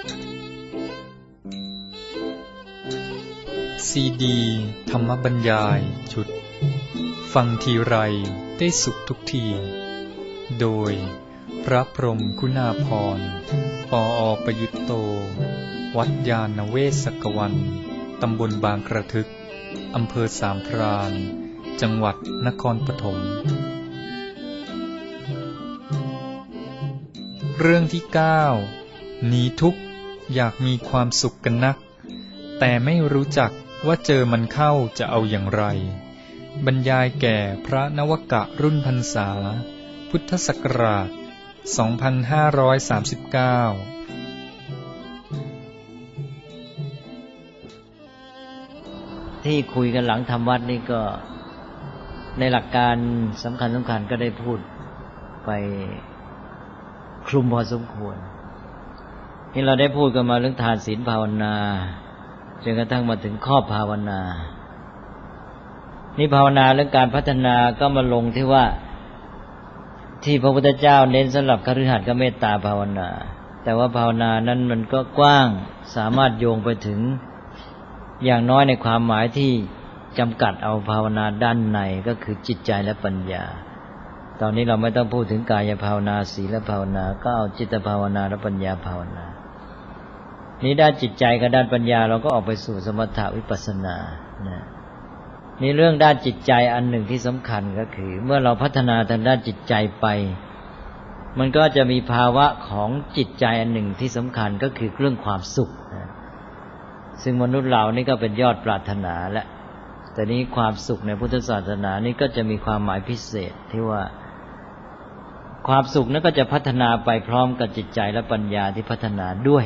ซีดีธรรมบรรยายชุดฟังทีไรได้สุขทุกทีโดยพระพรหมคุณาภรณ์ ปอ.ประยุตโตวัดญาณเวศกวันตำบลบางกระทึกอำเภอสามพรานจังหวัดนครปฐมเรื่องที่ 9 หนีทุกข์อยากมีความสุขกันนักแต่ไม่รู้จักว่าเจอมันเข้าจะเอาอย่างไรบรรยายแก่พระนวกะรุ่นพรรษาพุทธศักราช 2539 ที่คุยกันหลังทำวัดนี่ก็ในหลักการสำคัญก็ได้พูดไปคลุมพอสมควรนี่เราได้พูดกันมาเรื่องทานศีลภาวนาจนกระทั่งมาถึงข้อภาวนานี่ภาวนาเรื่องการพัฒนาก็มาลงที่ว่าที่พระพุทธเจ้าเน้นสำหรับคฤหัสถ์ก็เมตตาภาวนาแต่ว่าภาวนานั้นมันก็กว้างสามารถโยงไปถึงอย่างน้อยในความหมายที่จำกัดเอาภาวนาด้านในก็คือจิตใจและปัญญาตอนนี้เราไม่ต้องพูดถึงกายภาวนาศีลภาวนาก็เอาจิตภาวนาและปัญญาภาวนานี้ด้านจิตใจกับด้านปัญญาเราก็ออกไปสู่สมถะวิปัสสนานะนี่เรื่องด้านจิตใจอันหนึ่งที่สำคัญก็คือเมื่อเราพัฒนาทางด้านจิตใจไปมันก็จะมีภาวะของจิตใจอันหนึ่งที่สำคัญก็คือเรื่องความสุขนะซึ่งมนุษย์เรานี่ก็เป็นยอดปรารถนาและแต่นี้ความสุขในพุทธศาสนานี่ก็จะมีความหมายพิเศษที่ว่าความสุขนั้นก็จะพัฒนาไปพร้อมกับจิตใจและปัญญาที่พัฒนาด้วย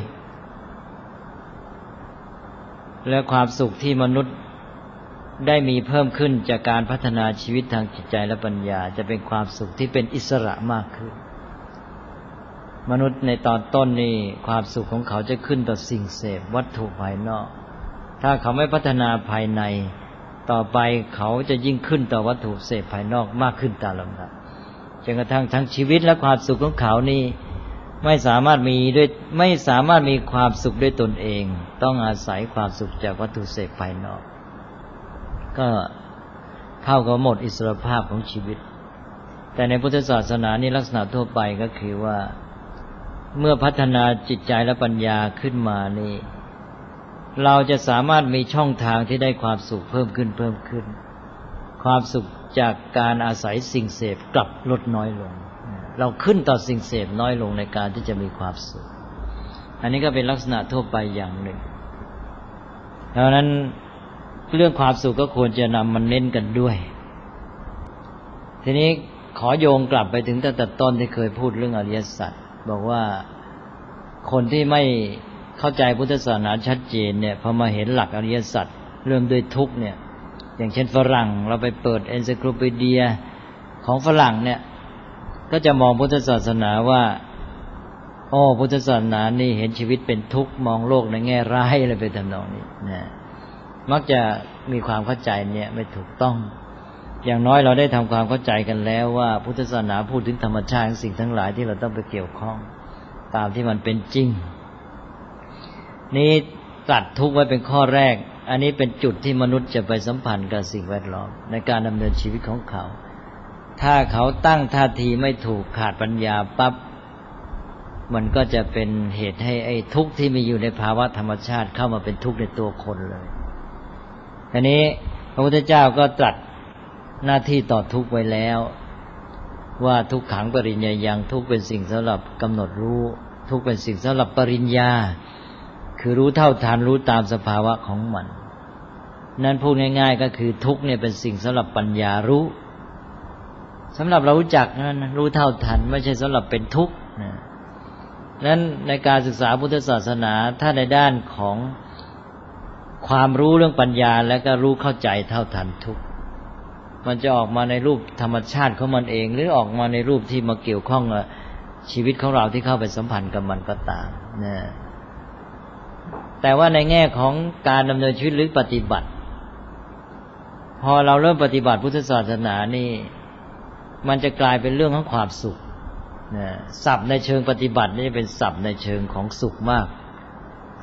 และความสุขที่มนุษย์ได้มีเพิ่มขึ้นจากการพัฒนาชีวิตทางจิตใจและปัญญาจะเป็นความสุขที่เป็นอิสระมากขึ้นมนุษย์ในตอนต้นนี่ความสุขของเขาจะขึ้นต่อสิ่งเสพวัตถุภายนอกถ้าเขาไม่พัฒนาภายในต่อไปเขาจะยิ่งขึ้นต่อวัตถุเสพภายนอกมากขึ้นตามลำดับจนกระทั่งทั้งชีวิตและความสุขของเขานี่ไม่สามารถมีความสุขด้วยตนเองต้องอาศัยความสุขจากวัตถุเสพภายนอกก็เท่ากับหมดอิสรภาพของชีวิตแต่ในพุทธศาสนานี่ลักษณะทั่วไปก็คือว่าเมื่อพัฒนาจิตใจและปัญญาขึ้นมานี่เราจะสามารถมีช่องทางที่ได้ความสุขเพิ่มขึ้นความสุขจากการอาศัยสิ่งเสพกลับลดน้อยลงเราขึ้นต่อสิ่งเสพน้อยลงในการที่จะมีความสุขอันนี้ก็เป็นลักษณะทั่วไปอย่างหนึ่งดังนั้นเรื่องความสุขก็ควรจะนำมันเน้นกันด้วยทีนี้ขอโยงกลับไปถึงตั้งแต่ต้นที่เคยพูดเรื่องอริยสัจบอกว่าคนที่ไม่เข้าใจพุทธศาสนาชัดเจนเนี่ยพอมาเห็นหลักอริยสัจเริ่มด้วยทุกข์เนี่ยอย่างเช่นฝรั่งเราไปเปิดเอนไซโคลปีเดียของฝรั่งเนี่ยก็จะมองพุทธศาสนาว่าพุทธศาสนานี่เห็นชีวิตเป็นทุกข์มองโลกในแง่ร้ายอะไรไปทำนองนี้นะมักจะมีความเข้าใจเนี่ยไม่ถูกต้องอย่างน้อยเราได้ทำความเข้าใจกันแล้วว่าพุทธศาสนาพูดถึงธรรมชาติของสิ่งทั้งหลายที่เราต้องไปเกี่ยวข้องตามที่มันเป็นจริงนี้ตัดทุกข์ไว้เป็นข้อแรกอันนี้เป็นจุดที่มนุษย์จะไปสัมพันธ์กับสิ่งแวดล้อมในการดำเนินชีวิตของเขาถ้าเขาตั้งท่าทีไม่ถูกขาดปัญญาปั๊บมันก็จะเป็นเหตุให้ไอ้ทุกข์ที่มีอยู่ในภาวะธรรมชาติเข้ามาเป็นทุกข์ในตัวคนเลยทีนี้พระพุทธเจ้าก็ตรัสหน้าที่ต่อทุกข์ไว้แล้วว่าทุกขังปริญญายังทุกข์เป็นสิ่งสำหรับกำหนดรู้ทุกข์เป็นสิ่งสำหรับปริญญาคือรู้เท่าทันรู้ตามสภาวะของมันนั่นพูดง่ายๆก็คือทุกข์เนี่ยเป็นสิ่งสำหรับปัญญารู้สำหรับเรารู้จักนั้นรู้เท่าทันไม่ใช่สำหรับเป็นทุกข์นะนั้นในการศึกษาพุทธศาสนาถ้าในด้านของความรู้เรื่องปัญญาและก็รู้เข้าใจเท่าทันทุกข์มันจะออกมาในรูปธรรมชาติของมันเองหรือออกมาในรูปที่มาเกี่ยวข้องกับชีวิตของเราที่เข้าไปสัมพันธ์กับมันก็ตามนะแต่ว่าในแง่ของการดำเนินชีวิตหรือปฏิบัติพอเราเริ่มปฏิบัติพุทธศาสนานี่มันจะกลายเป็นเรื่องของความสุขศัพท์ในเชิงปฏิบัตินี่เป็นศัพท์ในเชิงของสุขมาก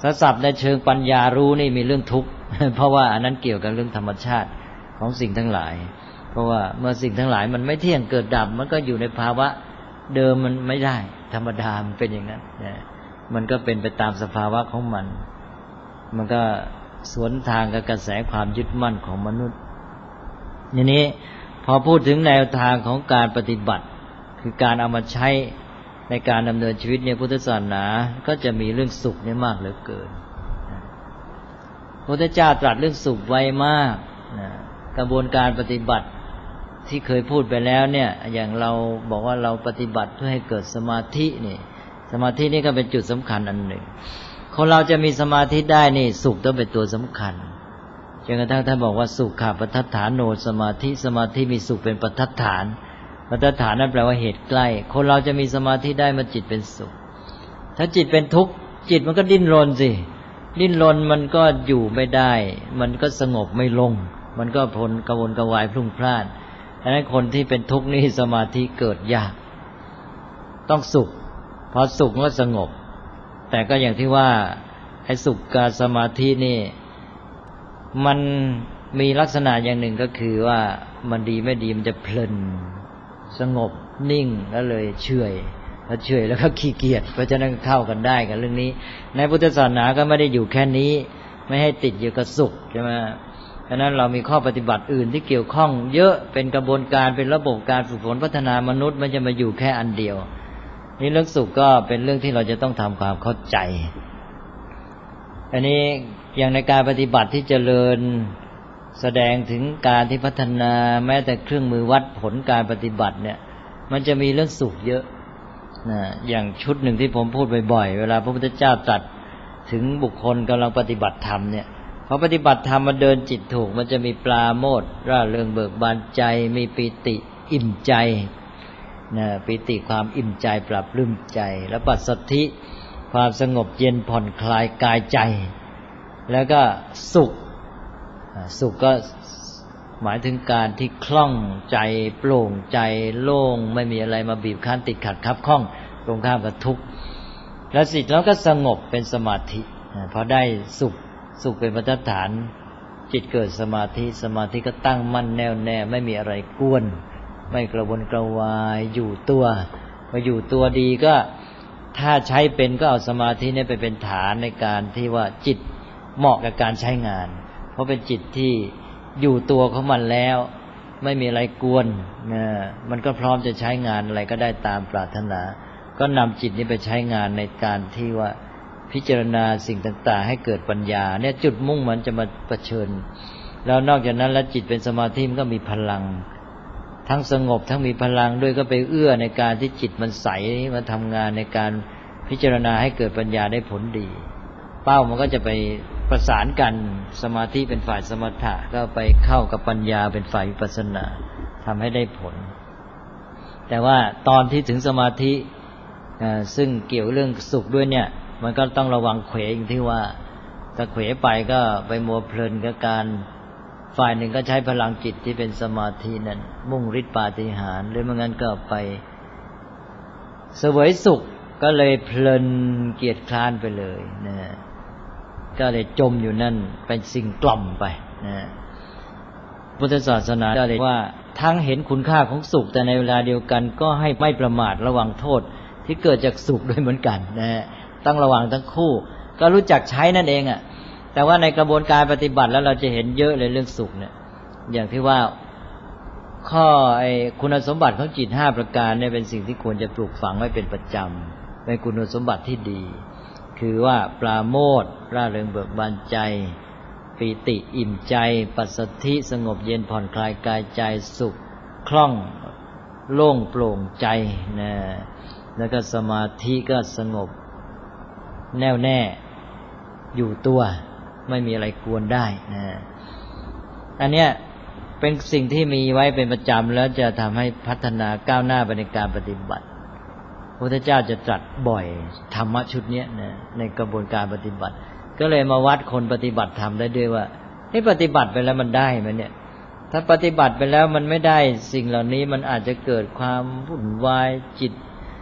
ถ้าศัพท์ในเชิงปัญญารู้นี่มีเรื่องทุกข์ เพราะว่าอันนั้นเกี่ยวกับเรื่องธรรมชาติของสิ่งทั้งหลายเพราะว่าเมื่อสิ่งทั้งหลายมันไม่เที่ยงเกิดดับมันก็อยู่ในภาวะเดิมมันไม่ได้ธรรมดามันเป็นอย่างนั้นมันก็เป็นไปตามสภาวะของมันก็สวนทางกับกระแสความยึดมั่นของมนุษย์ทีนี้พอพูดถึงแนวทางของการปฏิบัติคือการเอามาใช้ในการดำเนินชีวิตในพุทธศาสนาก็จะมีเรื่องสุขนี่มากเหลือเกินพระพุทธเจ้าตรัสเรื่องสุขไว้มากกระบวนการปฏิบัติที่เคยพูดไปแล้วเนี่ยอย่างเราบอกว่าเราปฏิบัติเพื่อให้เกิดสมาธินี่สมาธินี่ก็เป็นจุดสำคัญอันหนึ่งคนเราจะมีสมาธิได้นี่สุขต้องเป็นตัวสำคัญจนกระทั่งท่านบอกว่าสุขขาปัฏฐฐานโนสมาธิสมาธิมีสุขเป็นปัฏฐฐานปัฏฐฐานนั่นแปลว่าเหตุใกล้คนเราจะมีสมาธิได้เมื่อจิตเป็นสุขถ้าจิตเป็นทุกข์จิตมันก็ดิ้นรนสิดิ้นรนมันก็อยู่ไม่ได้มันก็สงบไม่ลงมันก็พลกระวนกระวายพลุ่งพล่านดังนั้นคนที่เป็นทุกข์นี่สมาธิเกิดยากต้องสุขพอสุขก็สงบแต่ก็อย่างที่ว่าไอ้สุขกับสมาธินี่มันมีลักษณะอย่างหนึ่งก็คือว่ามันดีไม่ดีมันจะเพลินสงบนิ่งแล้วเลยเฉยแล้วเฉยแล้วก็ขี้เกียจเพราะฉะนั้นเข้ากันได้กับเรื่องนี้ในพุทธศาสนาก็ไม่ได้อยู่แค่นี้ไม่ให้ติดอยู่กับสุขใช่ไหมฉะนั้นเรามีข้อปฏิบัติอื่นที่เกี่ยวข้องเยอะเป็นกระบวนการเป็นระบบการฝึกฝนพัฒนามนุษย์มันจะมาอยู่แค่อันเดียวนี่เรื่องสุขก็เป็นเรื่องที่เราจะต้องทำความเข้าใจอันนี้อย่างในการปฏิบัติที่เจริญแสดงถึงการที่พัฒนาแม้แต่เครื่องมือวัดผลการปฏิบัติเนี่ยมันจะมีเรื่องสุขเยอะนะอย่างชุดหนึ่งที่ผมพูดบ่อยๆเวลาพระพุทธเจ้าตรัสถึงบุคคลกำลังปฏิบัติธรรมเนี่ยพอปฏิบัติธรรมมันเดินจิตถูกมันจะมีปราโมทย์ร่าเริงเบิกบานใจมีปีติอิ่มใจนะปีติความอิ่มใจปรับปลื้มใจแล้วปัสสัทธิความสงบเย็นผ่อนคลายกายใจแล้วก็สุขสุขก็หมายถึงการที่คล่องใจโปร่งใจโล่งไม่มีอะไรมาบีบคั้นติดขัดคับข้องตรงข้ามกับทุกข์แล้วจิตแล้วก็สงบเป็นสมาธิพอได้สุขเป็นปัฏฐานจิตเกิดสมาธิก็ตั้งมั่นแน่วแน่ไม่มีอะไรกวนไม่กระวนกระวายอยู่ตัวพออยู่ตัวดีก็ถ้าใช้เป็นก็เอาสมาธินี้ไปเป็นฐานในการที่ว่าจิตเหมาะกับการใช้งานเพราะเป็นจิตที่อยู่ตัวของมันแล้วไม่มีอะไรกวนมันก็พร้อมจะใช้งานอะไรก็ได้ตามปรารถนาก็นำจิตนี้ไปใช้งานในการที่ว่าพิจารณาสิ่งต่างๆให้เกิดปัญญาเนี่ยจุดมุ่งมันจะมาเผชิญแล้วนอกจากนั้นแล้วจิตเป็นสมาธิมันก็มีพลังทั้งสงบทั้งมีพลังด้วยก็ไปเอื้อในการที่จิตมันใสมาทำงานในการพิจารณาให้เกิดปัญญาได้ผลดีเป้ามันก็จะไปประสานกันสมาธิเป็นฝ่ายสมถะก็ไปเข้ากับปัญญาเป็นฝ่ายวิปัสสนาทำให้ได้ผลแต่ว่าตอนที่ถึงสมาธิซึ่งเกี่ยวเรื่องสุขด้วยเนี่ยมันก็ต้องระวังเขวอย่างที่ว่าถ้าเขวไปก็ไปมัวเพลินกับการฝ่ายหนึ่งก็ใช้พลังจิตที่เป็นสมาธินั้นมุ่งฤทธิปาฏิหาริย์หรือไม่งั้นก็ไปเสวยสุขก็เลยเพลินเกียจคร้านไปเลยนะก็เลยจมอยู่นั่นเป็นสิ่งกล่อมไปนะพุทธศาสนาก็เลยว่าทั้งเห็นคุณค่าของสุขแต่ในเวลาเดียวกันก็ให้ไม่ประมาทระวังโทษที่เกิดจากสุขด้วยเหมือนกันนะต้องระวังทั้งคู่ก็รู้จักใช้นั่นเองอ่ะแต่ว่าในกระบวนการปฏิบัติแล้วเราจะเห็นเยอะเลยเรื่องสุขเนี่ยอย่างที่ว่าข้อคุณสมบัติของจิต5ประการเนี่ยเป็นสิ่งที่ควรจะปลูกฝังไว้เป็นประจำเป็นคุณสมบัติที่ดีคือว่าปราโมทย์ร่าเริงเบิกบานใจปีติอิ่มใจปัสสัทธิสงบเย็นผ่อนคลายกายใจสุขคล่องโล่งโปร่งใจนะแล้วก็สมาธิก็สงบแน่วแน่อยู่ตัวไม่มีอะไรกวนได้นะอันเนี้ยเป็นสิ่งที่มีไว้เป็นประจำแล้วจะทำให้พัฒนาก้าวหน้าไปในการปฏิบัติพระพุทธเจ้าจะตรัสบ่อยธรรมะชุดนี้นะในกระบวนการปฏิบัติก็เลยมาวัดคนปฏิบัติธรรมได้ด้วยว่าปฏิบัติไปแล้วมันได้ไหมเนี่ยถ้าปฏิบัติไปแล้วมันไม่ได้สิ่งเหล่านี้มันอาจจะเกิดความวุ่นวายจิต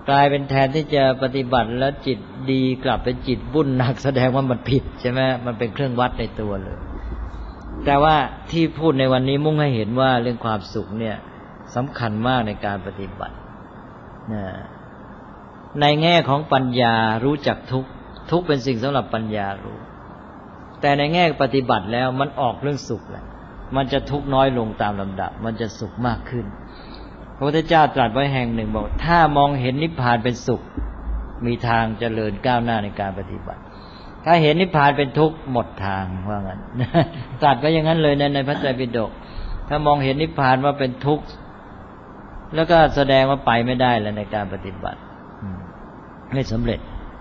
กลายเป็นแทนที่จะปฏิบัติแล้วจิตดีกลับเป็นจิตวุ่นหนักแสดงว่ามันผิดใช่ไหมมันเป็นเครื่องวัดในตัวเลยแต่ว่าที่พูดในวันนี้มุ่งให้เห็นว่าเรื่องความสุขเนี่ยสำคัญมากในการปฏิบัติในแง่ของปัญญารู้จักทุกข์ทุกข์เป็นสิ่งสำหรับปัญญารู้แต่ในแง่ปฏิบัติแล้วมันออกเรื่องสุขแหละมันจะทุกข์น้อยลงตามลำดับมันจะสุขมากขึ้นพระพุทธเจ้าตรัสไว้แห่งหนึ่งบอกถ้ามองเห็นนิพพานเป็นสุขมีทางเจริญก้าวหน้าในการปฏิบัติถ้าเห็นนิพพานเป็นทุกข์หมดทางว่างั้นตรัสก็อย่างนั้นเลยในพระไตรปิฎกถ้ามองเห็นนิพพานว่าเป็นทุกข์แล้วก็แสดงว่าไปไม่ได้แล้วในการปฏิบัติไม่สำเร็จ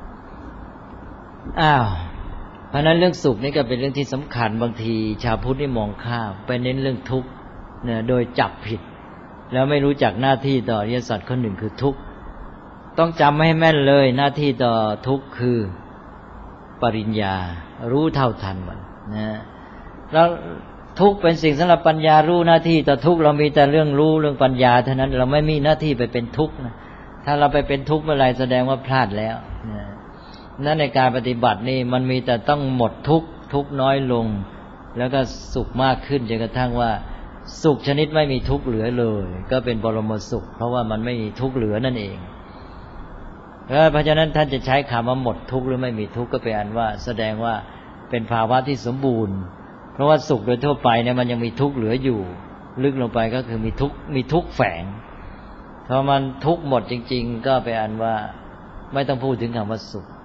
เพราะนั้นเรื่องสุขนี่ก็เป็นเรื่องที่สำคัญบางทีชาวพุทธนี่มองข้ามไปเน้นเรื่องทุกข์เนี่ยโดยจับผิดแล้วไม่รู้จักหน้าที่ต่ออริยสัจข้อหนึ่งคือทุกข์ต้องจำให้แม่นเลยหน้าที่ต่อทุกข์คือปริญญารู้เท่าทันมันนะแล้วทุกข์เป็นสิ่งสำหรับปัญญารู้หน้าที่ต่อทุกข์เรามีแต่เรื่องรู้เรื่องปัญญาเท่านั้นเราไม่มีหน้าที่ไปเป็นทุกข์นะถ้าเราไปเป็นทุกข์เมื่อไรแสดงว่าพลาดแล้วนั่นในการปฏิบัตินี่มันมีแต่ต้องหมดทุกข์ทุกข์น้อยลงแล้วก็สุขมากขึ้นจนกระทั่งว่าสุขชนิดไม่มีทุกข์เหลือเลยก็เป็นบรมสุขเพราะว่ามันไม่มีทุกข์เหลือนั่นเองเพราะฉะนั้นท่านจะใช้คำว่าหมดทุกข์หรือไม่มีทุกข์ก็เป็นอันว่าแสดงว่าเป็นภาวะที่สมบูรณ์เพราะว่าสุขโดยทั่วไปเนี่ยมันยังมีทุกข์เหลืออยู่ลึกลงไปก็คือมีทุกข์แฝงพอมันทุกข์หมดจริงๆก็เป็นอันว่าไม่ต้องพูดถึงคำว่าสุข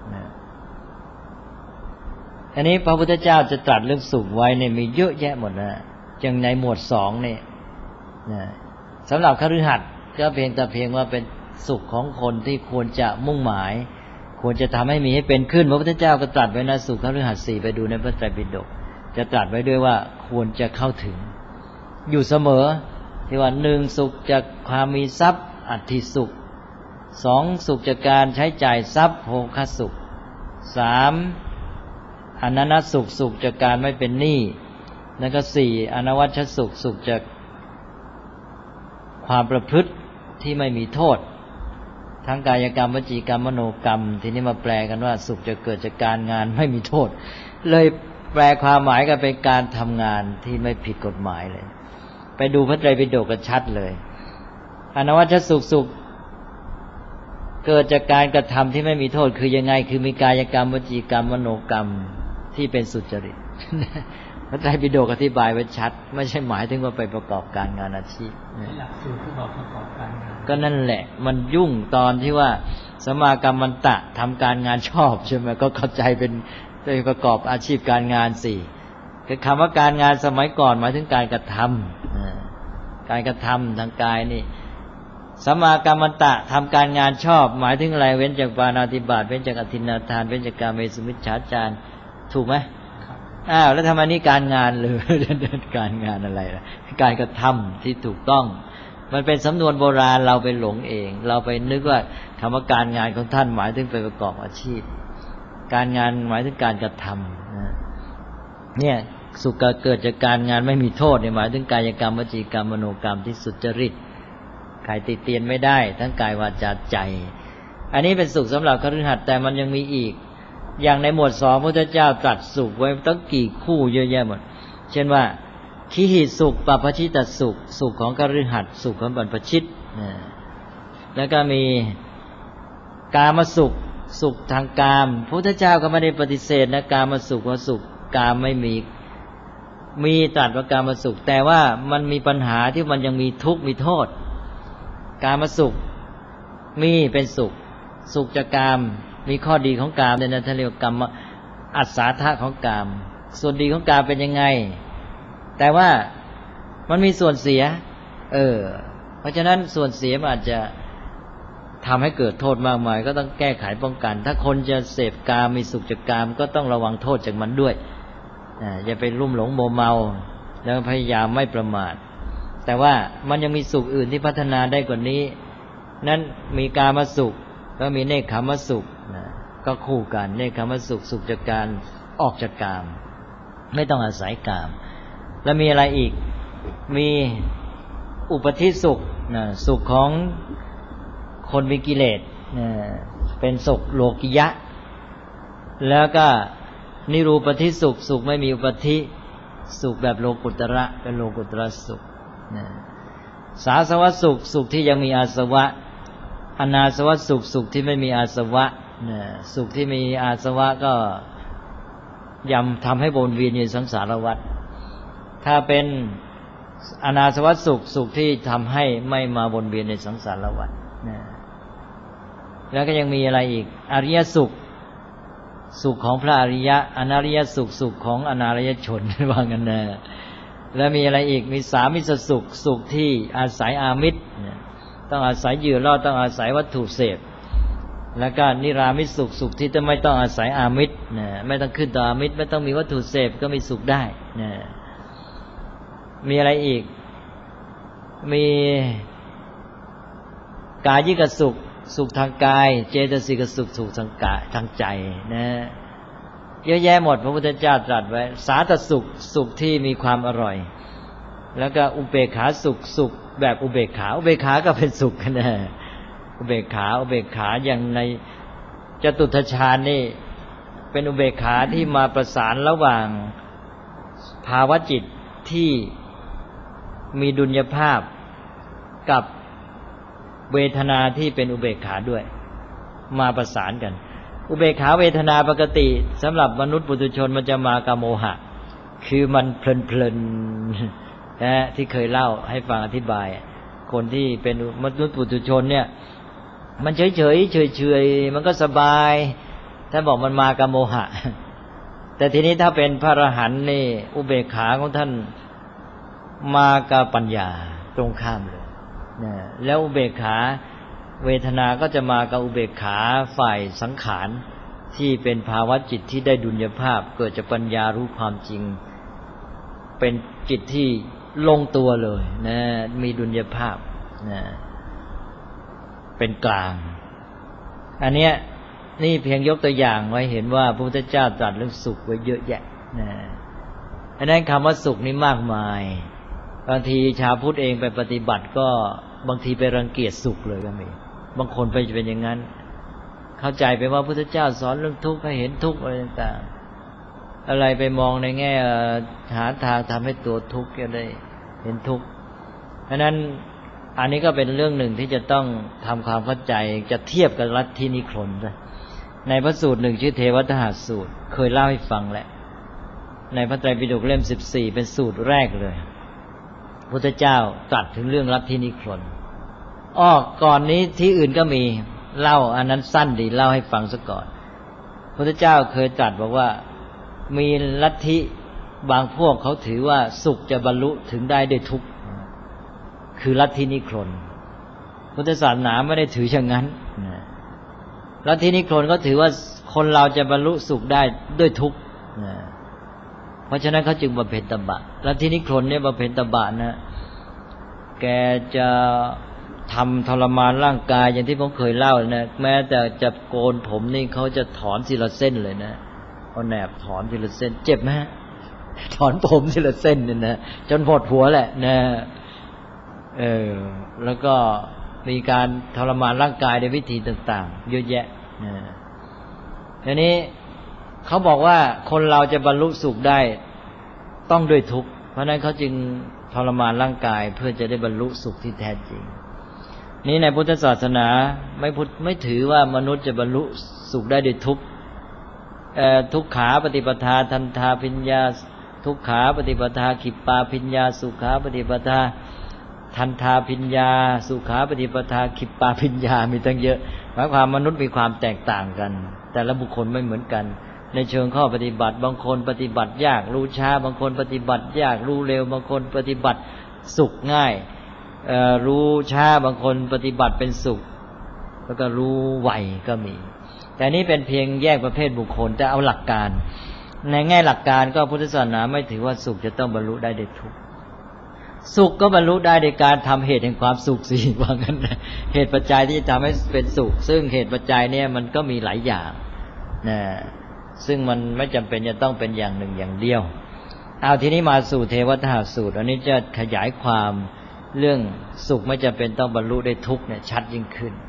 อันนี้พระพุทธเจ้าจะตรัสเรื่องสุขไว้เนี่ยมีเยอะแยะหมดนะอย่างในหมวด2เนี่ยสำหรับคฤหัสถ์ก็เพียงว่าเป็นสุขของคนที่ควรจะมุ่งหมายควรจะทำให้มีให้เป็นขึ้นพระพุทธเจ้าก็ตรัสไว้นะสุขคฤหัสถ์4ไปดูในพระไตรปิฎกจะตรัสไว้ด้วยว่าควรจะเข้าถึงอยู่เสมอที่ว่า1สุขจากความมีทรัพย์อัตถิสุข2สุขจากการใช้จ่ายทรัพย์โภคสุข3อนันตสุขสุขจากการไม่เป็นหนี้แล้วก็4อนวัชสุขสุขจากความประพฤติที่ไม่มีโทษทั้งกายกรรมวจีกรรมมโนกรรมทีนี้มาแปลกันว่าสุขจะเกิดจากการงานไม่มีโทษเลยแปลความหมายก็เป็นการทำงานที่ไม่ผิดกฎหมายเลยไปดูพระไตรปิฎกก็ชัดเลยอนวัชสุขสุขเกิดจากการกระทำที่ไม่มีโทษคือยังไงคือมีกายกรรมวจีกรรมมโนกรรมที่เป็นสุจริตพระไตรปิฎกอธิบายไว้ชัดไม่ใช่หมายถึงว่าไปประกอบการงานอาชีพหลักสูตรที่บอกประกอบการงานก็นั่นแหละมันยุ่งตอนที่ว่าสมากัมมันตะทำการงานชอบใช่ไหมก็เข้าใจเป็นประกอบอาชีพการงานคือคำว่าการงานสมัยก่อนหมายถึงการกระทำการกระทำทางกายนี่สมากัมมันตะทำการงานชอบหมายถึงอะไรเว้นจากปาณาติบาตเว้นจากอทินนาทานเว้นจากกาเมสุมิจฉาจารถูกไหมแล้วทำไมนี่การงานเลยการงานอะไรล่ะการกระทำที่ถูกต้องมันเป็นสำนวนโบราณเราไปหลงเองเราไปนึกว่าคำว่าการงานของท่านหมายถึงไปประกอบอาชีพการงานหมายถึงการกระทำเนี่ยสุขเกิดจากการงานไม่มีโทษเนี่ยหมายถึงกายกรรมวจีกรรมมโนกรรมที่สุจริตใครติเตียนไม่ได้ทั้งกายวาจาใจอันนี้เป็นสุขสำหรับคฤหัสถ์แต่มันยังมีอีกอย่างในหมวด2พระพุทธเจ้าตรัสสุขไว้ตั้งกี่คู่เยอะแยะหมดเช่นว่าคิหิสุขปัปปชิตสุขสุขของคฤหัสถ์สุขของบรรพชิตแล้วก็มีกามสุขสุขทางกามพระพุทธเจ้าก็ไม่ได้ปฏิเสธนะกามสุขว่าสุขกามไม่มีตรัสว่ากามสุขแต่ว่ามันมีปัญหาที่มันยังมีทุกข์มีโทษกามสุขมีเป็นสุขจากกามมีข้อดีของกามเนี่ยนะท่านเรียกว่ากรรมอัศสาทะของกามส่วนดีของกามเป็นยังไงแต่ว่ามันมีส่วนเสียเพราะฉะนั้นส่วนเสียมันอาจจะทำให้เกิดโทษมากมายก็ต้องแก้ไขป้องกันถ้าคนจะเสพกามมีสุขจากกามก็ต้องระวังโทษจากมันด้วยอย่าไปลุ่มหลงโมเมาแล้วพยายามไม่ประมาทแต่ว่ามันยังมีสุขอื่นที่พัฒนาได้กว่านี้นั้นมีกามสุขก็มีเนกขัมมสุขก็คู่กันเนกขัมมสุขสุขจากการออกจากกามไม่ต้องอาศัยกามแล้วมีอะไรอีกมีอุปธิสุขสุขของคนมีกิเลสเป็นสุขโลกิยะแล้วก็นิรูปธิสุขสุขไม่มีอุปธิสุขแบบโลกุตระเป็นโลกุตระสุขสาสวะสุขสุขที่ยังมีอาสวะอนาสวะสุขสุขที่ไม่มีอาสวะสุขที่มีอาสวะก็ย่ำทำให้วนเวียนอยู่ในสังสารวัฏถ้าเป็นอนาสวะสุขสุขที่ทำให้ไม่มาวนเวียนในสังสารวัฏแล้วก็ยังมีอะไรอีกอริยสุขสุขของพระอริยะอนาริยสุขสุขของอนาริยชนว่างั้นนะแล้วมีอะไรอีกมีสามิสสุขสุขที่อาศัยอามิตรต้องอาศัยเหยื่อล่อต้องอาศัยวัตถุเสพแล้วก็นิรามิตสุขสุขที่จะไม่ต้องอาศัยอามิตรไม่ต้องขึ้นต่ออามิตรไม่ต้องมีวัตถุเสพก็มีสุขได้มีอะไรอีกมีกายิกสุขสุขทางกายเจตสิกสุขสุขทางกายทางใจนะเยอะแยะหมดพระพุทธเจ้าตรัสไว้สาธสุขสุขที่มีความอร่อยแล้วก็อุเบกขาสุขสุขแบบอุเบกขาอุเบกขาก็เป็นสุขนะอุเบกขาอย่างในจตุตถฌานนี่เป็นอุเบกขาที่มาประสานระหว่างภาวะจิตที่มีดุลยภาพกับเวทนาที่เป็นอุเบกขาด้วยมาประสานกันอุเบกขาเวทนาปกติสำหรับมนุษย์ปุถุชนมันจะมากับโมหะคือมันเพลินๆนะที่เคยเล่าให้ฟังอธิบายคนที่เป็นมนุษย์ปุถุชนเนี่ยมันเฉยมันก็สบายท่านบอกมันมากับโมหะแต่ทีนี้ถ้าเป็นพระอรหันต์นี่อุเบกขาของท่านมากับปัญญาตรงข้ามเลยแล้วอุเบกขาเวทนาก็จะมากับอุเบกขาฝ่ายสังขารที่เป็นภาวะจิตที่ได้ดุลยภาพเกิดจากปัญญารู้ความจริงเป็นจิตที่ลงตัวเลยนะมีดุลยภาพนะเป็นกลางอันเนี้ยนี่เพียงยกตัวอย่างไว้เห็นว่าพระพุทธเจ้าตรัสเรื่องสุขไว้เยอะแยะนะอันนั้นคำว่าสุขนี่มากมายบางทีชาวพุทธเองไปปฏิบัติก็บางทีไปรังเกียจสุขเลยก็มีบางคนไปเป็นอย่างนั้นเข้าใจไปว่าพระพุทธเจ้าสอนเรื่องทุกข์ให้เห็นทุกข์อะไรต่างๆอะไรไปมองในแง่หาทางทำให้ตัวทุกข์จะได้เห็นทุกข์เพราะนั้นอันนี้ก็เป็นเรื่องหนึ่งที่จะต้องทำความเข้าใจจะเทียบกับลัทธินิครนด้วยในพระสูตรหนึ่งชื่อเทวทหสูตรเคยเล่าให้ฟังแหละในพระไตรปิฎกเล่ม14เป็นสูตรแรกเลยพุทธเจ้าตรัสถึงเรื่องลัทธินิครนก่อนนี้ที่อื่นก็มีเล่าอันนั้นสั้นดีเล่าให้ฟังซะก่อนพุทธเจ้าเคยตรัสบอกว่ามีลัทธิบางพวกเขาถือว่าสุขจะบรรลุถึงได้ด้วยทุกข์คือลัทธินิครนพุทธศาสนาไม่ได้ถืออย่างนั้นลัทธินิครนก็ถือว่าคนเราจะบรรลุสุขได้ด้วยทุกข์เพราะฉะนั้นเขาจึงบำเพ็ญตบะลัทธินิครนเนี่ยบำเพ็ญตบะนะแกจะทำทรมานร่างกายอย่างที่ผมเคยเล่านะแม้แต่จะโกนผมนี่เขาจะถอนทีละเส้นเลยนะเอาแหนบถอนทีละเส้นเจ็บไหมถอนผมทีละเส้นเนี่ยนะจนหดหัวแหละนะแล้วก็มีการทรมานร่างกายในวิธีต่างๆเยอะแยะทีนี้เขาบอกว่าคนเราจะบรรลุสุขได้ต้องด้วยทุกข์เพราะนั้นเขาจึงทรมานร่างกายเพื่อจะได้บรรลุสุขที่แท้จริงนี้ในพุทธศาสนาไม่ถือว่ามนุษย์จะบรรลุสุขได้ด้วยทุกข์ทุกขาปฏิปทาทันทาพิญญาทุกขาปฏิปทาขิปปาพิญญาสุขาปฏิปทาทันทาพิญญาสุขาปฏิปทาขิปปาพิญญามีตั้งเยอะหมายความมนุษย์มีความแตกต่างกันแต่ละบุคคลไม่เหมือนกันในเชิงข้อปฏิบัติบางคนปฏิบัติยากรู้ช้าบางคนปฏิบัติยากรู้เร็วบางคนปฏิบัติสุขง่ายรู้ช้าบางคนปฏิบัติเป็นสุขแล้วก็รู้ไวก็มีแต่นี้เป็นเพียงแยกประเภทบุคคลแต่เอาหลักการในแง่หลักการก็พุทธศาสนาไม่ถือว่าสุขจะต้องบรรลุได้ด้วยทุกข์สุขก็บรรลุได้โดยการทำเหตุแห่งความสุขสิว่างั้นเหตุปัจจัยที่จะทำให้เป็นสุขซึ่งเหตุปัจจัยเนี่ยมันก็มีหลายอย่างนะซึ่งมันไม่จำเป็นจะต้องเป็นอย่างหนึ่งอย่างเดียวเอาทีนี้มาสู่เทวทหสูตรอันนี้จะขยายความเรื่องสุขไม่จำเป็นต้องบรรลุได้ทุกข์เนี่ยชัดยิ่งขึ้น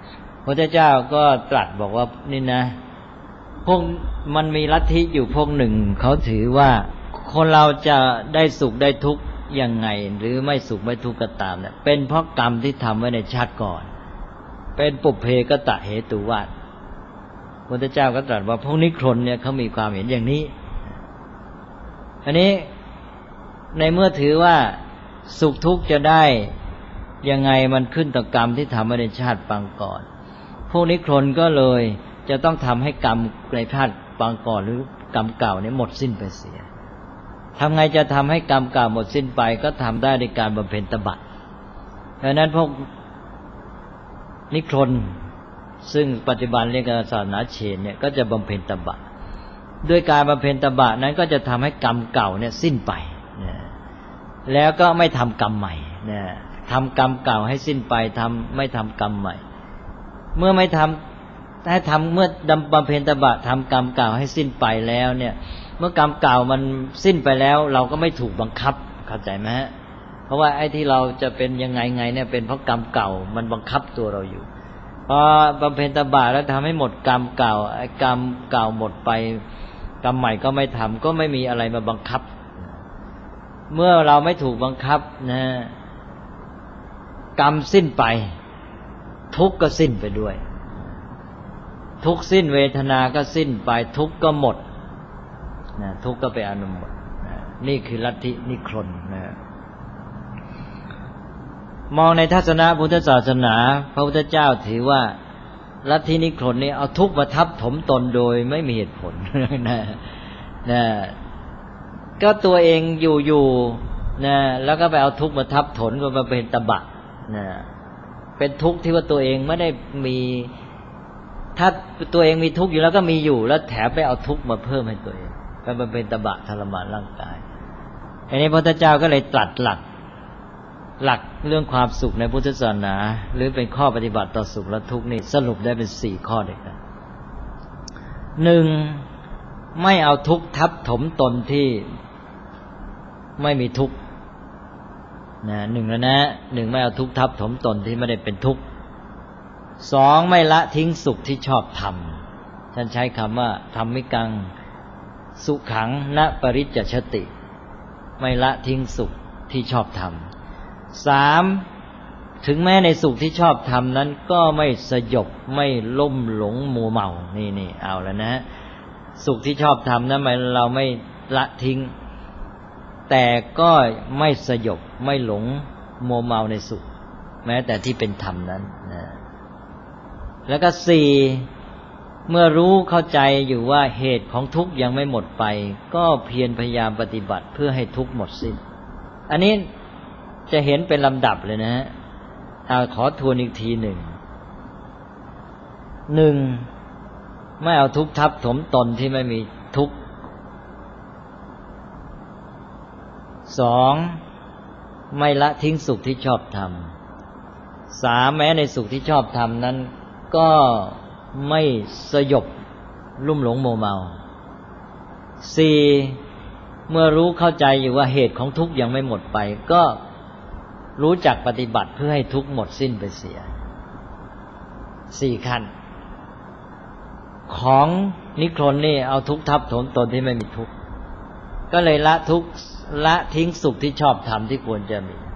พระเจ้าก็ตรัสบอกว่านี่นะพวกมันมีลัทธิอยู่พวกหนึ่งเขาถือว่าคนเราจะได้สุขได้ทุกข์ยังไงหรือไม่สุขไม่ทุกข์ก็ตามเนี่ยเป็นเพราะกรรมที่ทำไว้ในชาติก่อนเป็นปุพเพกตเหตุวาทพระเจ้าก็ตรัสว่าพวกนิครนเนี่ยเขามีความเห็นอย่างนี้อันนี้ในเมื่อถือว่าสุขทุกข์จะได้ยังไงมันขึ้นต่อกรรมที่ทำไว้ในชาติปางก่อนพวกนิครนก็เลยจะต้องทำให้กรรมในชาติปางก่อนหรือกรรมเก่าเนี่ยหมดสิ้นไปเสียทำไงจะทำให้กรรมเก่าหมดสิ้นไปก็ทำได้ในการบำเพ็ญตบะดังนั้นพวกนิครนซึ่งปัจจุบันเรียกศาสนาเชนเนี่ยก็จะบำเพ็ญตบะด้วยการบำเพ็ญตบะนั้นก็จะทำให้กรรมเก่าเนี่ยสิ้นไปแล้วก็ไม่ทำกรรมใหม่ทำกรรมเก่าให้สิ้นไปไม่ทำกรรมใหม่เมื่อไม่ทำให้ทำเมื่อบำเพ็ญตบะทำกรรมเก่าให้สิ้นไปแล้วเนี่ยเมื่อกรรมเก่ามันสิ้นไปแล้วเราก็ไม่ถูกบังคับเข้าใจไหมฮะเพราะว่าไอ้ที่เราจะเป็นยังไงเนี่ยเป็นเพราะกรรมเก่ามันบังคับตัวเราอยู่พอบำเพ็ญตบะแล้วทำให้หมดกรรมเก่าไอ้กรรมเก่าหมดไปกรรมใหม่ก็ไม่ทำก็ไม่มีอะไรมาบังคับเมื่อเราไม่ถูกบังคับนะกรรมสิ้นไปทุกข์ก็สิ้นไปด้วยทุกข์สิ้นเวทนาก็สิ้นไปทุกข์ก็หมดนะทุกข์ก็ไปอนุโมทนะนี่คือลัทธินิครนนะมองในทัศนะพุทธศาสนาพระพุทธเจ้าถือว่าลัทธินิครนนี่เอาทุกข์มาทับถมตนโดยไม่มีเหตุผลนะก็ตัวเองอยู่นะแล้วก็ไปเอาทุกข์มาทับถมก็มาเป็นตบะนะเป็นทุกข์ที่ว่าตัวเองไม่ได้มีถ้าตัวเองมีทุกข์อยู่แล้วก็มีอยู่แล้วแถมไปเอาทุกข์มาเพิ่มให้ตัวเองก็มันเป็นตบะทรมานร่างกายอันนี้พระพุทธเจ้าก็เลยตรัสหลักเรื่องความสุขในพุทธศาสนาหรือเป็นข้อปฏิบัติต่อสุขและทุกข์นี่สรุปได้เป็น4ข้อด้วยกัน 1. ไม่เอาทุกข์ทับถมตนที่ไม่มีทุกข์นะ1แล้วนะ1ไม่เอาทุกข์ทับถมตนที่ไม่ได้เป็นทุกข์ 2. ไม่ละทิ้งสุขที่ชอบทำท่านใช้คำว่าธรรมิกังสุขังณปริจจชติไม่ละทิ้งสุขที่ชอบทำ 3. ถึงแม้ในสุขที่ชอบทำนั้นก็ไม่สยบไม่ลุ่มหลงมัวเมานี่เอาแล้วนะสุขที่ชอบทำนั้นเราไม่ละทิ้งแต่ก็ไม่สยบไม่หลงมัวเมาในสุขแม้แต่ที่เป็นธรรมนั้นนะแล้วก็ 4. เมื่อรู้เข้าใจอยู่ว่าเหตุของทุกข์ยังไม่หมดไปก็เพียรพยายามปฏิบัติเพื่อให้ทุกข์หมดสิ้นอันนี้จะเห็นเป็นลำดับเลยนะฮะขอทวนอีกทีหนึ่ง 1. ไม่เอาทุกข์ทับถมตนที่ไม่มีทุกข์ 2. ไม่ละทิ้งสุขที่ชอบทำ 3. แม้ในสุขที่ชอบทำนั้นก็ไม่สยบลุ่มหลงโมเมา 4. เมื่อรู้เข้าใจอยู่ว่าเหตุของทุกข์ยังไม่หมดไปก็รู้จักปฏิบัติเพื่อให้ทุกข์หมดสิ้นไปเสีย4ขั้นของนิครนนี่เอาทุกข์ทับถมตนที่ไม่มีทุกข์ก็เลยละทุกข์ละทิ้งสุขที่ชอบทำที่ควรจะมี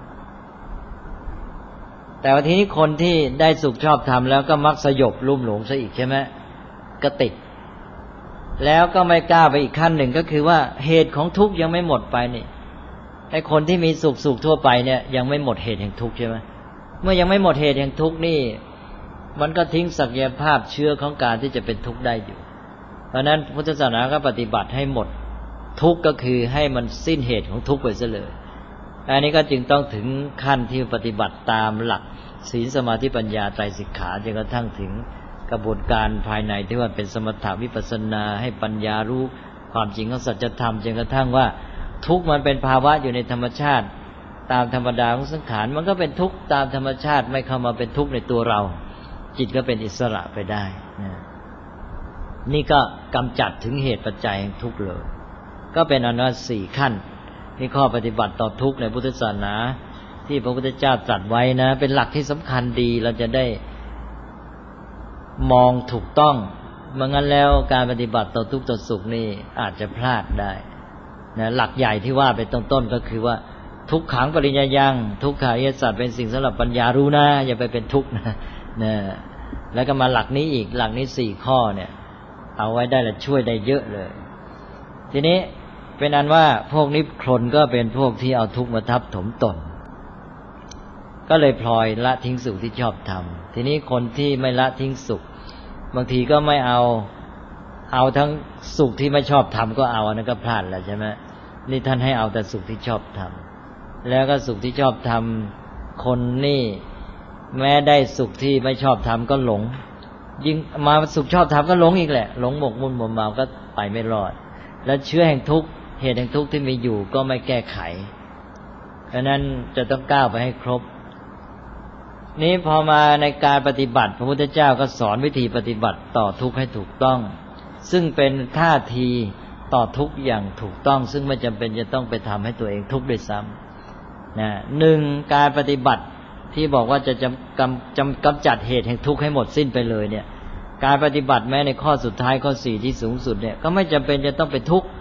แต่ว่าทีนี้คนที่ได้สุขชอบทำแล้วก็มักสยบลุ่มหลงซะอีกใช่ไหมก็ติดแล้วก็ไม่กล้าไปอีกขั้นหนึ่งก็คือว่าเหตุของทุกข์ยังไม่หมดไปนี่ไอ้คนที่มีสุขทั่วไปเนี่ยยังไม่หมดเหตุแห่งทุกข์ใช่ไหมเมื่อยังไม่หมดเหตุแห่งทุกข์นี่มันก็ทิ้งศักยภาพเชื้อของการที่จะเป็นทุกข์ได้อยู่เพราะนั้นพุทธศาสนาก็ปฏิบัติให้หมดทุกข์ก็คือให้มันสิ้นเหตุของทุกข์ไปซะเลยอันนี้ก็จึงต้องถึงขั้นที่ปฏิบัติตามหลักศีลสมาธิปัญญาไตรสิกขาจนกระทั่งถึงกระบวนการภายในที่ว่าเป็นสมถะวิปัสสนาให้ปัญญารู้ความจริงของสัจธรรมจนกระทั่งว่าทุกข์มันเป็นภาวะอยู่ในธรรมชาติตามธรรมดาของสังขารมันก็เป็นทุกข์ตามธรรมชาติไม่เข้ามาเป็นทุกข์ในตัวเราจิตก็เป็นอิสระไปได้นี่ก็กำจัดถึงเหตุปัจจัยแห่งทุกข์เลยก็เป็นอนุญาต4ขั้นนี่ข้อปฏิบัติต่อทุกข์ในพุทธศาสนาที่พระพุทธเจ้าตรัสไว้นะเป็นหลักที่สำคัญดีเราจะได้มองถูกต้องไม่งั้นแล้วการปฏิบัติต่อทุกข์ต่อสุขนี่อาจจะพลาดได้นะหลักใหญ่ที่ว่าไปต้นก็คือว่าทุกขังปริญญายังทุกขาริยสัจเป็นสิ่งสำหรับปัญญารู้นะอย่าไปเป็นทุกข์นะแล้วก็มาหลักนี้อีกหลักนี้4ข้อเนี่ยเอาไว้ได้และช่วยได้เยอะเลยทีนี้เป็นอันว่าพวกนิพพานก็เป็นพวกที่เอาทุกข์มาทับถมตนก็เลยพลอยละทิ้งสุขที่ชอบทำทีนี้คนที่ไม่ละทิ้งสุขบางทีก็ไม่เอาทั้งสุขที่ไม่ชอบทำก็เอาอันนั้นก็พลาดแล้วใช่ไหมนี่ท่านให้เอาแต่สุขที่ชอบทำแล้วก็สุขที่ชอบทำคนนี่แม้ได้สุขที่ไม่ชอบทำก็หลงยิ่งมาสุขชอบทำก็หลงอีกแหละหลงหมกมุ่นมัวเมาก็ไปไม่รอดแล้วเชื้อแห่งทุกข์เหตุแห่งทุกข์ที่มีอยู่ก็ไม่แก้ไขเพราะนั้นจะต้องก้าวไปให้ครบนี้พอมาในการปฏิบัติพระพุทธเจ้าก็สอนวิธีปฏิบัติต่อทุกข์ให้ถูกต้องซึ่งเป็นท่าทีต่อทุกข์อย่างถูกต้องซึ่งไม่จำเป็นจะต้องไปทำให้ตัวเองทุกข์ด้วยซ้ำนะหนึ่งการปฏิบัติที่บอกว่าจะกำจัดเหตุแห่งทุกข์ให้หมดสิ้นไปเลยเนี่ยการปฏิบัติแม้ในข้อสุดท้ายข้อ4ที่สูงสุดเนี่ยก็ไม่จำเป็นจะต้องไปทุกข์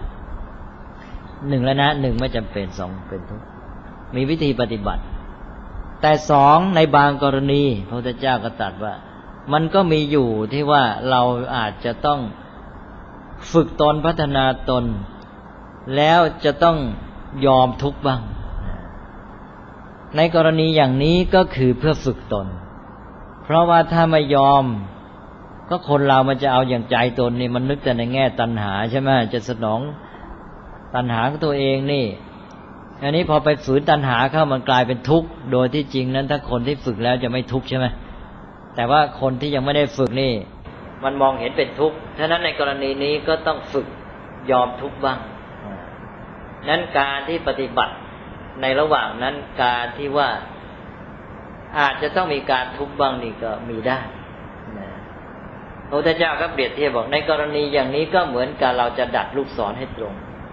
1แล้วนะ1ไม่จำเป็น2เป็นทุกข์มีวิธีปฏิบัติแต่2ในบางกรณีพระพุทธเจ้าก็ตรัสว่ามันก็มีอยู่ที่ว่าเราอาจจะต้องฝึกตนพัฒนาตนแล้วจะต้องยอมทุกข์บ้างในกรณีอย่างนี้ก็คือเพื่อฝึกตนเพราะว่าถ้าไม่ยอมก็คนเรามันจะเอาอย่างใจตนนี่มันนึกแต่ในแง่ตัณหาใช่ไหมจะสนองตัณหาของตัวเองนี่อันนี้พอไปฝืนตัณหาเข้ามันกลายเป็นทุกข์โดยที่จริงนั้นถ้าคนที่ฝึกแล้วจะไม่ทุกข์ใช่ไหมแต่ว่าคนที่ยังไม่ได้ฝึกนี่มันมองเห็นเป็นทุกข์ฉะนั้นในกรณีนี้ก็ต้องฝึกยอมทุกข์บ้างนั้นการที่ปฏิบัติในระหว่างนั้นการที่ว่าอาจจะต้องมีการทุกข์บ้างนี่ก็มีได้พระพุทธเจ้าก็เปรียบเทียบบอกในกรณีอย่างนี้ก็เหมือนกับเราจะดัดลูกศรให้ตรง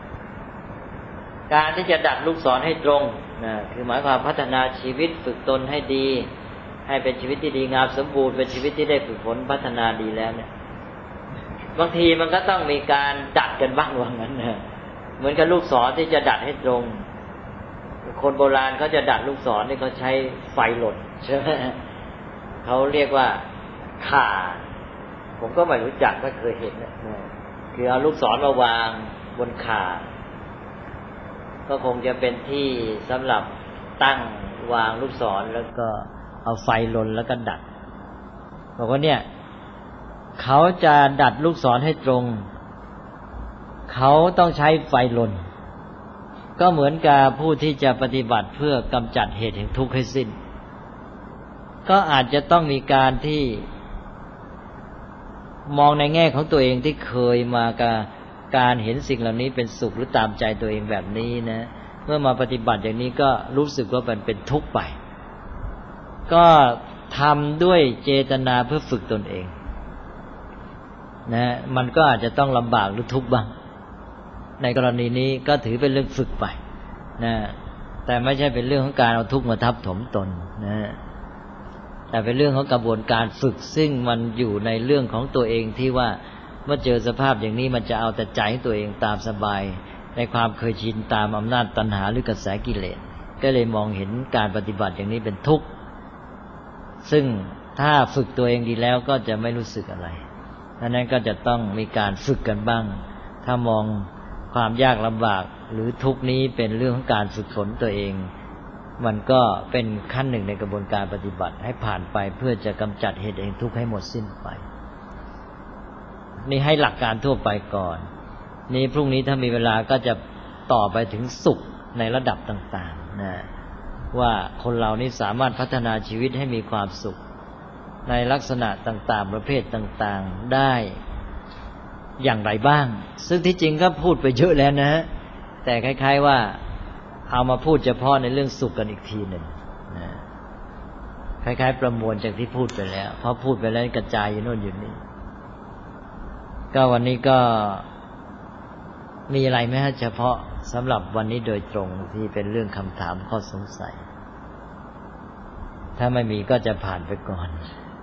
การที่จะดัดลูกศรให้ตรงคือหมายความพัฒนาชีวิตฝึกตนให้ดีให้เป็นชีวิตที่ดีงามสมบูรณ์เป็นชีวิตที่ได้ฝึกฝนพัฒนาดีแล้วเนี่ยบางทีมันก็ต้องมีการดัดกันบ้างว่างั้นเหมือนกับลูกศรที่จะดัดให้ตรงคนโบราณเขาจะดัดลูกศรนี่เขาใช้ไฟหล่นใช่ไหมเขาเรียกว่าข่าผมก็ไม่รู้จักก็เคยเห็นนะคือเอาลูกศรมาวางบนข่าก็คงจะเป็นที่สำหรับตั้งวางลูกศรแล้วก็เอาไฟลนแล้วก็ดัดบอกว่าเนี่ยเขาจะดัดลูกศรให้ตรงเขาต้องใช้ไฟลนก็เหมือนกับผู้ที่จะปฏิบัติเพื่อกำจัดเหตุแห่งทุกข์ให้สิ้นก็อาจจะต้องมีการที่มองในแง่ของตัวเองที่เคยมากับการเห็นสิ่งเหล่านี้เป็นสุขหรือตามใจตัวเองแบบนี้นะเมื่อมาปฏิบัติอย่างนี้ก็รู้สึกว่ามันเป็นทุกข์ไปก็ทำด้วยเจตนาเพื่อฝึกตนเองนะมันก็อาจจะต้องลำบากหรือทุกข์บ้างในกรณีนี้ก็ถือเป็นเรื่องฝึกไปนะแต่ไม่ใช่เป็นเรื่องของการเอาทุกข์มาทับถมตนนะแต่เป็นเรื่องของกระบวนการฝึกซึ่งมันอยู่ในเรื่องของตัวเองที่ว่าเมื่อเจอสภาพอย่างนี้มันจะเอาแต่ใจให้ตัวเองตามสบายในความเคยชินตามอำนาจตัณหาหรือกระแสกิเลสก็เลยมองเห็นการปฏิบัติอย่างนี้เป็นทุกข์ซึ่งถ้าฝึกตัวเองดีแล้วก็จะไม่รู้สึกอะไรดังนั้นก็จะต้องมีการฝึกกันบ้างถ้ามองความยากลำบากหรือทุกข์นี้เป็นเรื่องของการฝึกฝนตัวเองมันก็เป็นขั้นหนึ่งในกระบวนการปฏิบัติให้ผ่านไปเพื่อจะกำจัดเหตุแห่งทุกข์ให้หมดสิ้นไปนี่ให้หลักการทั่วไปก่อนนี่พรุ่งนี้ถ้ามีเวลาก็จะต่อไปถึงสุขในระดับต่างๆนะว่าคนเรานี่สามารถพัฒนาชีวิตให้มีความสุขในลักษณะต่างๆประเภทต่างๆได้อย่างไรบ้างซึ่งที่จริงก็พูดไปเยอะแล้วนะแต่คล้ายๆว่าเอามาพูดเฉพาะในเรื่องสุขกันอีกทีหนึ่งนะคล้ายๆประมวลจากที่พูดไปแล้วพอพูดไปแล้วกระจายอยู่โน่นอยู่นี่ก็วันนี้ก็มีอะไรไหมฮะเฉพาะสำหรับวันนี้โดยตรงที่เป็นเรื่องคำถามข้อสงสัยถ้าไม่มีก็จะผ่านไปก่อน